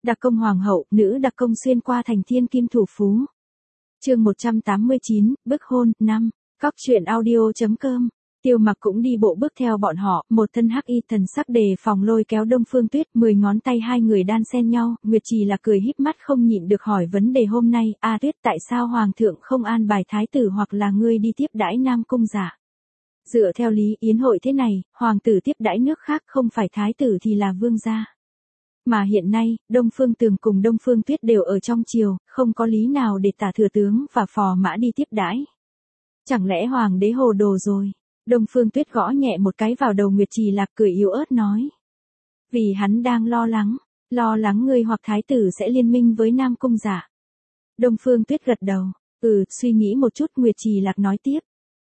Đặc công hoàng hậu, nữ đặc công xuyên qua thành thiên kim thủ phú. Chương 189, bức hôn, 5. Cóc truyện audio.com. Tiêu Mặc cũng đi bộ bước theo bọn họ, một thân hắc y thần sắc đề phòng lôi kéo Đông Phương Tuyết, 10 ngón tay hai người đan xen nhau, Nguyệt Trì là cười híp mắt không nhịn được hỏi vấn đề hôm nay, A Tuyết tại sao hoàng thượng không an bài thái tử hoặc là ngươi đi tiếp đãi Nam cung giả? Dựa theo lý yến hội thế này, hoàng tử tiếp đãi nước khác không phải thái tử thì là vương gia. Mà hiện nay, Đông Phương Tường cùng Đông Phương Tuyết đều ở trong triều, không có lý nào để tả thừa tướng và phò mã đi tiếp đãi. Chẳng lẽ hoàng đế hồ đồ rồi? Đông Phương Tuyết gõ nhẹ một cái vào đầu Nguyệt Trì Lạc cười yếu ớt nói. Vì hắn đang lo lắng ngươi hoặc thái tử sẽ liên minh với Nam cung giả. Đông Phương Tuyết gật đầu, suy nghĩ một chút Nguyệt Trì Lạc nói tiếp.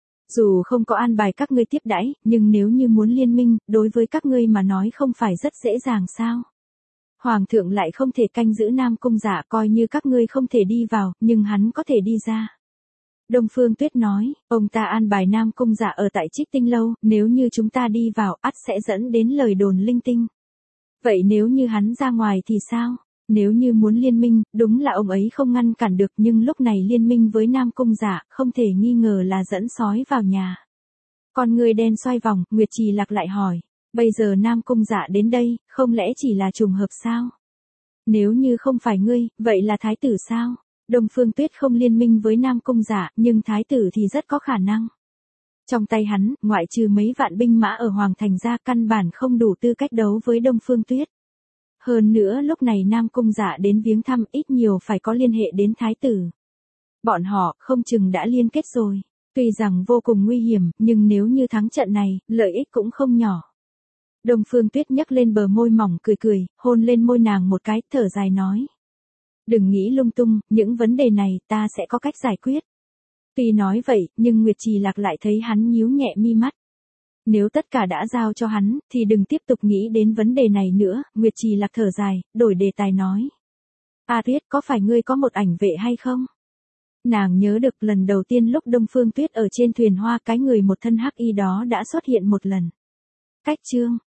Dù không có an bài các ngươi tiếp đãi, nhưng nếu như muốn liên minh, đối với các ngươi mà nói không phải rất dễ dàng sao? Hoàng thượng lại không thể canh giữ Nam cung giả, coi như các ngươi không thể đi vào, nhưng hắn có thể đi ra. Đông Phương Tuyết nói, ông ta an bài Nam cung giả ở tại Trích Tinh Lâu, nếu như chúng ta đi vào, ắt sẽ dẫn đến lời đồn linh tinh. Vậy nếu như hắn ra ngoài thì sao? Nếu như muốn liên minh, đúng là ông ấy không ngăn cản được, nhưng lúc này liên minh với Nam cung giả, không thể nghi ngờ là dẫn sói vào nhà. Con người đen xoay vòng, Nguyệt Trì Lạc lại hỏi, bây giờ Nam cung giả đến đây, không lẽ chỉ là trùng hợp sao? Nếu như không phải ngươi, vậy là thái tử sao? Đông Phương Tuyết không liên minh với Nam cung giả, nhưng thái tử thì rất có khả năng. Trong tay hắn, ngoại trừ mấy vạn binh mã ở Hoàng Thành ra, căn bản không đủ tư cách đấu với Đông Phương Tuyết. Hơn nữa lúc này Nam cung giả đến viếng thăm, ít nhiều phải có liên hệ đến thái tử. Bọn họ không chừng đã liên kết rồi. Tuy rằng vô cùng nguy hiểm, nhưng nếu như thắng trận này, lợi ích cũng không nhỏ. Đông Phương Tuyết nhấc lên bờ môi mỏng cười, hôn lên môi nàng một cái, thở dài nói. Đừng nghĩ lung tung, những vấn đề này ta sẽ có cách giải quyết. Tuy nói vậy, nhưng Nguyệt Trì Lạc lại thấy hắn nhíu nhẹ mi mắt. Nếu tất cả đã giao cho hắn, thì đừng tiếp tục nghĩ đến vấn đề này nữa, Nguyệt Trì Lạc thở dài, đổi đề tài nói. A Tuyết, có phải ngươi có một ảnh vệ hay không? Nàng nhớ được lần đầu tiên lúc Đông Phương Tuyết ở trên thuyền hoa, cái người một thân hắc y đó đã xuất hiện một lần. Cách chương